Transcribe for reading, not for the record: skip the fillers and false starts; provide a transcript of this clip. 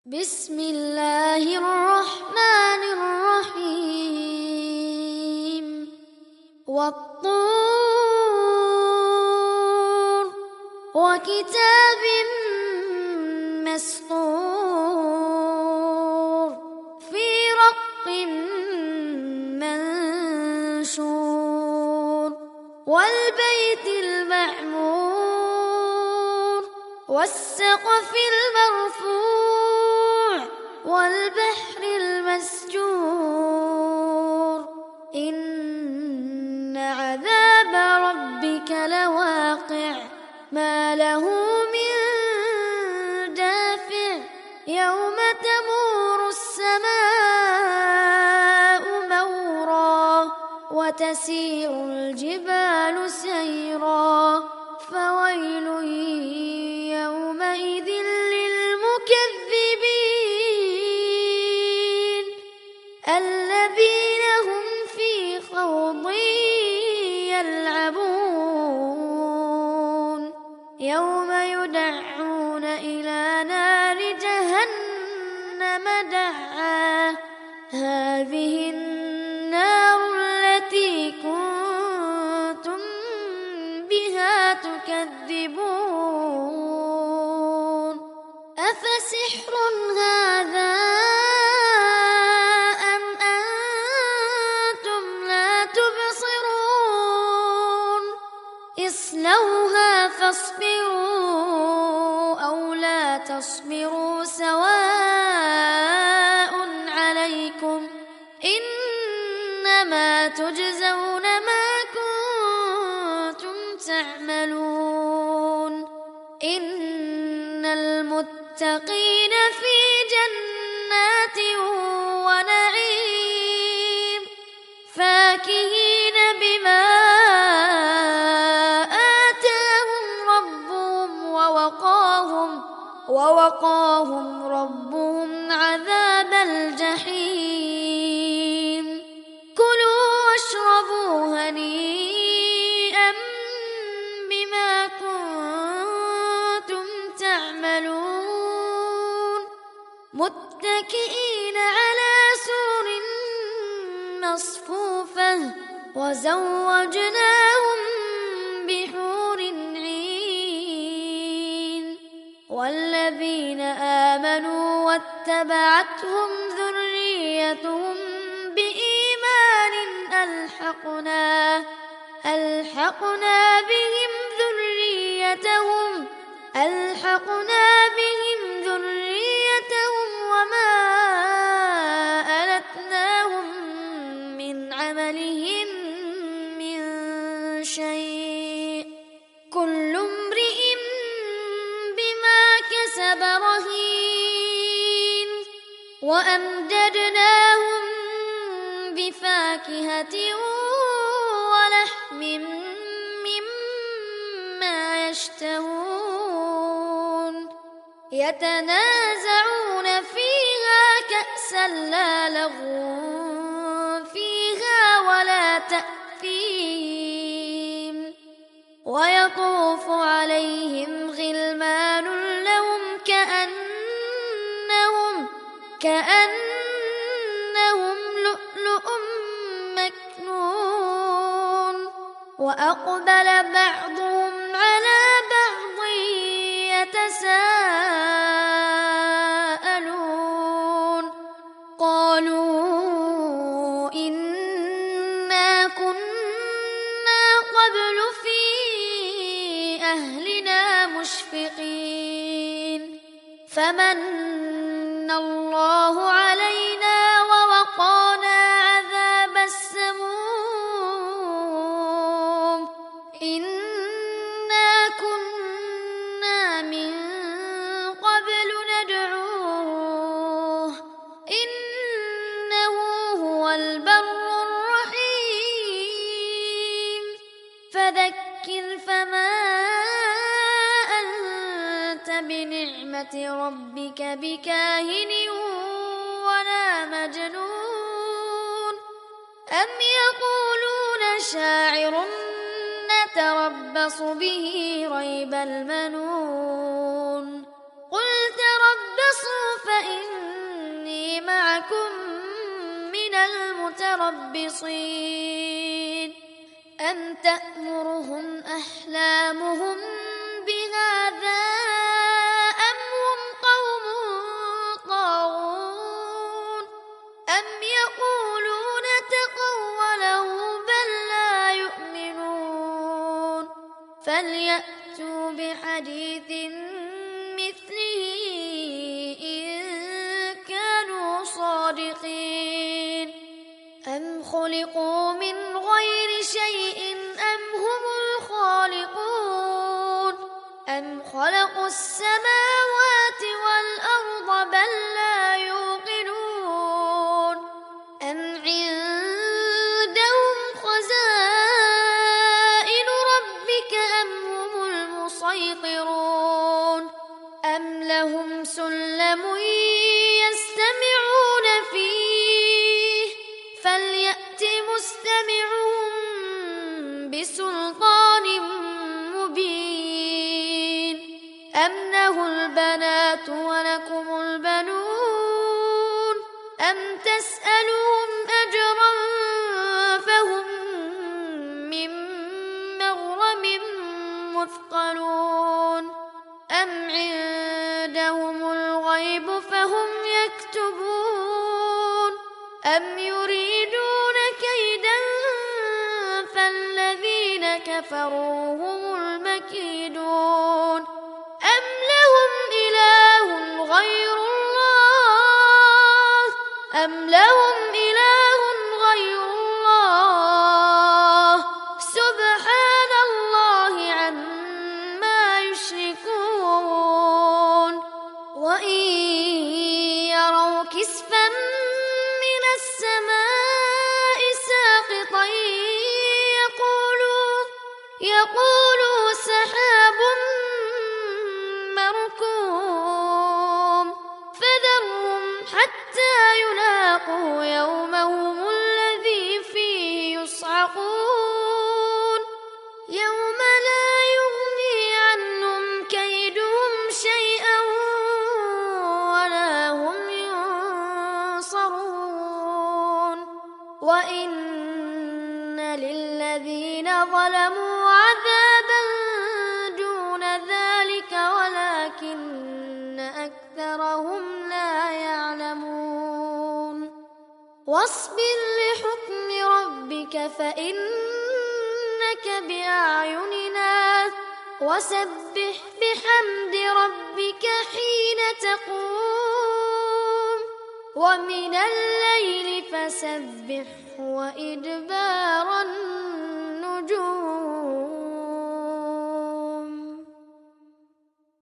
بسم الله الرحمن الرحيم والطور وكتاب مسطور في رق منشور والبيت المعمور والسقف المرفوع والبحر المسجور إن عذاب ربك لواقع ما له من دافع يوم تمور السماء مورا وتسير الجبال سيرا فويل يومئذ للمكذبين الذين هم في خوض يلعبون يوم يدعون إلى نار جهنم دعا هذه النار التي كنتم بها تكذبون أفسحر هذا أم أنتم لا تبصرون اصلوها فاصبروا أو لا تصبروا سواء عليكم إنما تجزون ما كنتم تعملون إن المتقين في جنات ونعيم فاكهين بما آتاهم ربهم ووقاهم ربهم عذاب الجحيم كلوا واشربوا هنيئا بما كنتم تعملون متكئين على سرر مصفوفة وزوجناهم بحور عين والذين آمنوا واتبعتهم ذريتهم بإيمان ألحقنا بهم ذريتهم وما ألتناهم من عملهم من شيء كل امرئ بما كسب رهين وأمددناهم بفاكهة ولحم مما يشتهون يتنازعون فيها كأسا لا لغو فيها ولا تأثيم ويطوف عليهم غلمان لهم كأنهم لؤلؤ مكنون وأقبل بعضهم على بعض يتساءلون قالوا إنا كنا قبل في أهلنا مشفقين فمن الله علينا ووقانا عذاب السموم إنا كنا من قبل ندعوه إنه هو البر الرحيم فذكر فما أنت بنعمة ربك بكاهن ولا مجنون أم يقولون شاعر نتربص به ريب المنون قل تربصوا فإن متربصين أم تأمرهم أحلامهم بهذا أم هم قوم طاغون أم يقولون تقوله بل لا يؤمنون فليأتوا بحديث مثله إن كانوا صادقين أم خلقوا من غير شيء أم هم الخالقون أم خلقوا السماوات والأرض بل لا يوقنون أم عندهم خزائن ربك أم هم المسيطرون أم لهم سلم يستمعون فيه فليأت مستمعهم بسلطان مبين أم له البنات ولكم البنون أم تسألهم أجرا فهم من مغرم مثقلون أم عندهم الغيب فهم يكتبون أم يريدون كيدا فالذين كفروا هم المكيدون أم لهم إله غير الله أم لهم إله غير الله سبحان الله عما يشركون وإن يروا كسفا من السماء ساقطا يقولوا سحاب مركوم فذرهم حتى يلاقوا يومهم الذي فيه يصعقون يوم لا يغني عنهم كيدهم شيئا ولا هم ينصرون وإن للذين ظلموا عذابا دون ذلك ولكن أكثرهم لا يعلمون واصبر لحكم ربك فإنك بأعيننا وسبح بحمد ربك حين تقوم ومن الليل فسبح وإدبار